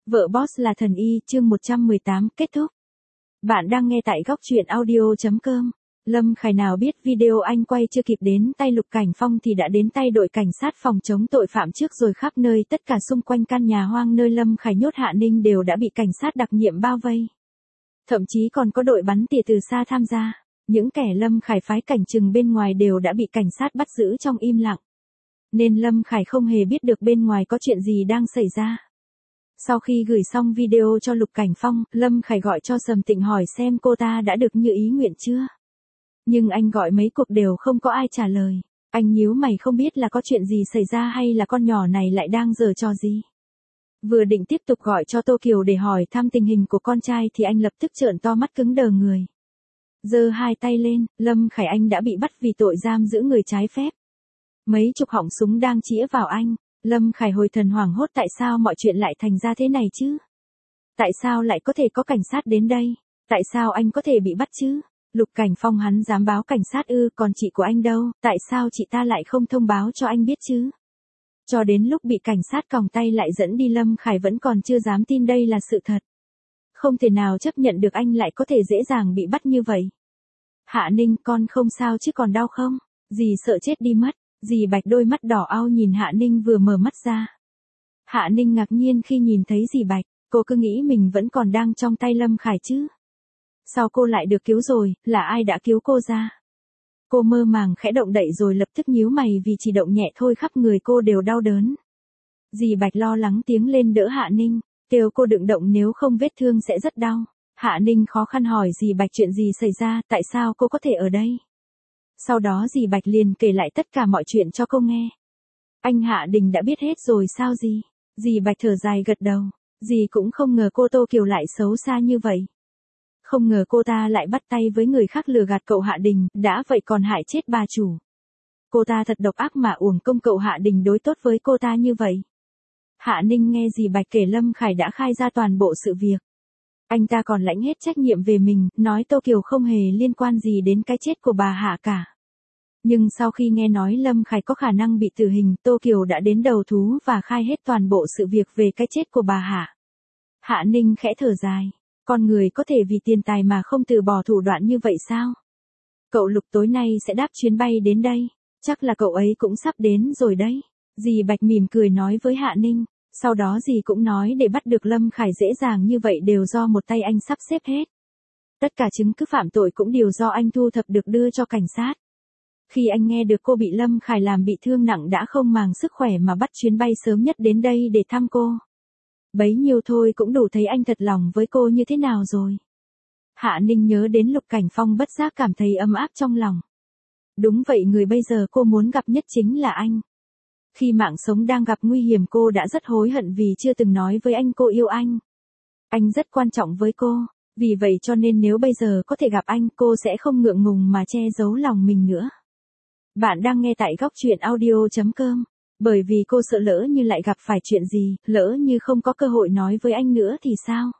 Vợ boss là thần y, chương 118, kết thúc. Bạn đang nghe tại góc truyện audio.com. Lâm Khải nào biết video anh quay chưa kịp đến tay Lục Cảnh Phong thì đã đến tay đội cảnh sát phòng chống tội phạm trước rồi. Khắp nơi tất cả xung quanh căn nhà hoang nơi Lâm Khải nhốt Hạ Ninh đều đã bị cảnh sát đặc nhiệm bao vây. Thậm chí còn có đội bắn tỉa từ xa tham gia. Những kẻ Lâm Khải phái cảnh chừng bên ngoài đều đã bị cảnh sát bắt giữ trong im lặng. Nên Lâm Khải không hề biết được bên ngoài có chuyện gì đang xảy ra. Sau khi gửi xong video cho Lục Cảnh Phong, Lâm Khải gọi cho Sầm Tịnh hỏi xem cô ta đã được như ý nguyện chưa. Nhưng anh gọi mấy cuộc đều không có ai trả lời. Anh nhíu mày không biết là có chuyện gì xảy ra hay là con nhỏ này lại đang giở trò gì. Vừa định tiếp tục gọi cho Tô Kiều để hỏi thăm tình hình của con trai thì anh lập tức trợn to mắt cứng đờ người. Giơ hai tay lên, Lâm Khải anh đã bị bắt vì tội giam giữ người trái phép. Mấy chục họng súng đang chĩa vào anh. Lâm Khải hồi thần hoảng hốt, tại sao mọi chuyện lại thành ra thế này chứ? Tại sao lại có thể có cảnh sát đến đây? Tại sao anh có thể bị bắt chứ? Lục Cảnh Phong hắn dám báo cảnh sát ư? Còn chị của anh đâu? Tại sao chị ta lại không thông báo cho anh biết chứ? Cho đến lúc bị cảnh sát còng tay lại dẫn đi, Lâm Khải vẫn còn chưa dám tin đây là sự thật. Không thể nào chấp nhận được anh lại có thể dễ dàng bị bắt như vậy. Hạ Ninh, con không sao chứ còn đau không? Dì sợ chết đi mất. Dì Bạch đôi mắt đỏ au nhìn Hạ Ninh vừa mở mắt ra. Hạ Ninh ngạc nhiên khi nhìn thấy dì Bạch, cô cứ nghĩ mình vẫn còn đang trong tay Lâm Khải chứ. Sao cô lại được cứu rồi, là ai đã cứu cô ra? Cô mơ màng khẽ động đậy rồi lập tức nhíu mày vì chỉ động nhẹ thôi khắp người cô đều đau đớn. Dì Bạch lo lắng tiến lên đỡ Hạ Ninh, kêu cô đừng động nếu không vết thương sẽ rất đau. Hạ Ninh khó khăn hỏi dì Bạch chuyện gì xảy ra, tại sao cô có thể ở đây? Sau đó dì Bạch liền kể lại tất cả mọi chuyện cho cô nghe. Anh Hạ Đình đã biết hết rồi sao dì? Dì Bạch thở dài gật đầu. Dì cũng không ngờ cô Tô Kiều lại xấu xa như vậy. Không ngờ cô ta lại bắt tay với người khác lừa gạt cậu Hạ Đình, đã vậy còn hại chết bà chủ. Cô ta thật độc ác mà uổng công cậu Hạ Đình đối tốt với cô ta như vậy. Hạ Ninh nghe dì Bạch kể Lâm Khải đã khai ra toàn bộ sự việc. Anh ta còn lãnh hết trách nhiệm về mình, nói Tô Kiều không hề liên quan gì đến cái chết của bà Hạ cả. Nhưng sau khi nghe nói Lâm Khải có khả năng bị tử hình, Tô Kiều đã đến đầu thú và khai hết toàn bộ sự việc về cái chết của bà Hạ. Hạ Ninh khẽ thở dài. Con người có thể vì tiền tài mà không từ bỏ thủ đoạn như vậy sao? Cậu Lục tối nay sẽ đáp chuyến bay đến đây. Chắc là cậu ấy cũng sắp đến rồi đấy. Dì Bạch mỉm cười nói với Hạ Ninh. Sau đó dì cũng nói để bắt được Lâm Khải dễ dàng như vậy đều do một tay anh sắp xếp hết. Tất cả chứng cứ phạm tội cũng đều do anh thu thập được đưa cho cảnh sát. Khi anh nghe được cô bị Lâm Khải làm bị thương nặng đã không màng sức khỏe mà bắt chuyến bay sớm nhất đến đây để thăm cô. Bấy nhiêu thôi cũng đủ thấy anh thật lòng với cô như thế nào rồi. Hạ Ninh nhớ đến Lục Cảnh Phong bất giác cảm thấy ấm áp trong lòng. Đúng vậy, người bây giờ cô muốn gặp nhất chính là anh. Khi mạng sống đang gặp nguy hiểm cô đã rất hối hận vì chưa từng nói với anh cô yêu anh. Anh rất quan trọng với cô, vì vậy cho nên nếu bây giờ có thể gặp anh cô sẽ không ngượng ngùng mà che giấu lòng mình nữa. Bạn đang nghe tại góc truyện audio.com. Bởi vì cô sợ lỡ như lại gặp phải chuyện gì, lỡ như không có cơ hội nói với anh nữa thì sao?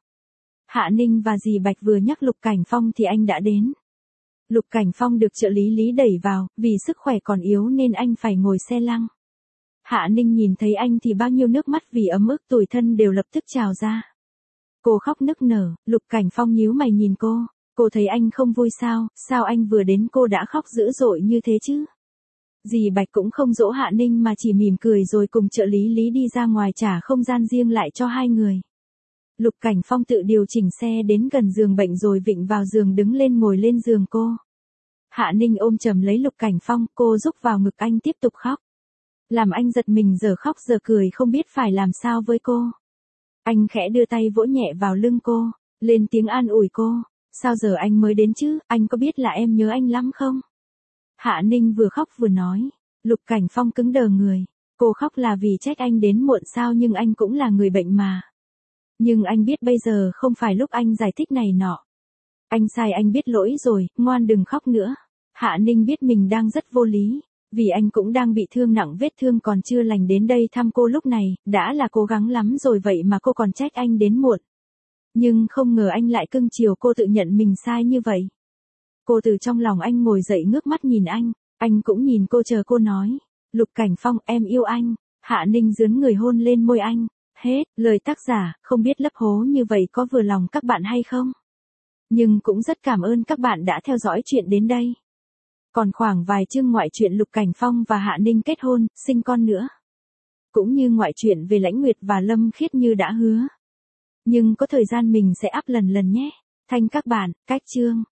Hạ Ninh và dì Bạch vừa nhắc Lục Cảnh Phong thì anh đã đến. Lục Cảnh Phong được trợ lý Lý đẩy vào, vì sức khỏe còn yếu nên anh phải ngồi xe lăn. Hạ Ninh nhìn thấy anh thì bao nhiêu nước mắt vì ấm ức tủi thân đều lập tức trào ra. Cô khóc nức nở, Lục Cảnh Phong nhíu mày nhìn cô thấy anh không vui sao anh vừa đến cô đã khóc dữ dội như thế chứ? Dì Bạch cũng không dỗ Hạ Ninh mà chỉ mỉm cười rồi cùng trợ lý Lý đi ra ngoài trả không gian riêng lại cho hai người. Lục Cảnh Phong tự điều chỉnh xe đến gần giường bệnh rồi vịn vào giường đứng lên ngồi lên giường cô. Hạ Ninh ôm chầm lấy Lục Cảnh Phong, cô rúc vào ngực anh tiếp tục khóc. Làm anh giật mình giờ khóc giờ cười không biết phải làm sao với cô. Anh khẽ đưa tay vỗ nhẹ vào lưng cô, lên tiếng an ủi cô. Sao giờ anh mới đến chứ, anh có biết là em nhớ anh lắm không? Hạ Ninh vừa khóc vừa nói. Lục Cảnh Phong cứng đờ người. Cô khóc là vì trách anh đến muộn sao, nhưng anh cũng là người bệnh mà. Nhưng anh biết bây giờ không phải lúc anh giải thích này nọ. Anh sai, anh biết lỗi rồi, ngoan đừng khóc nữa. Hạ Ninh biết mình đang rất vô lý. Vì anh cũng đang bị thương nặng, vết thương còn chưa lành, đến đây thăm cô lúc này, đã là cố gắng lắm rồi vậy mà cô còn trách anh đến muộn. Nhưng không ngờ anh lại cưng chiều cô, tự nhận mình sai như vậy. Cô từ trong lòng anh ngồi dậy ngước mắt nhìn anh cũng nhìn cô chờ cô nói. Lục Cảnh Phong, em yêu anh. Hạ Ninh dướn người hôn lên môi anh. Hết, lời tác giả, không biết lấp hố như vậy có vừa lòng các bạn hay không? Nhưng cũng rất cảm ơn các bạn đã theo dõi chuyện đến đây. Còn khoảng vài chương ngoại truyện Lục Cảnh Phong và Hạ Ninh kết hôn, sinh con nữa. Cũng như ngoại truyện về Lãnh Nguyệt và Lâm Khiết như đã hứa. Nhưng có thời gian mình sẽ up lần nhé. Thanh các bạn, cách chương.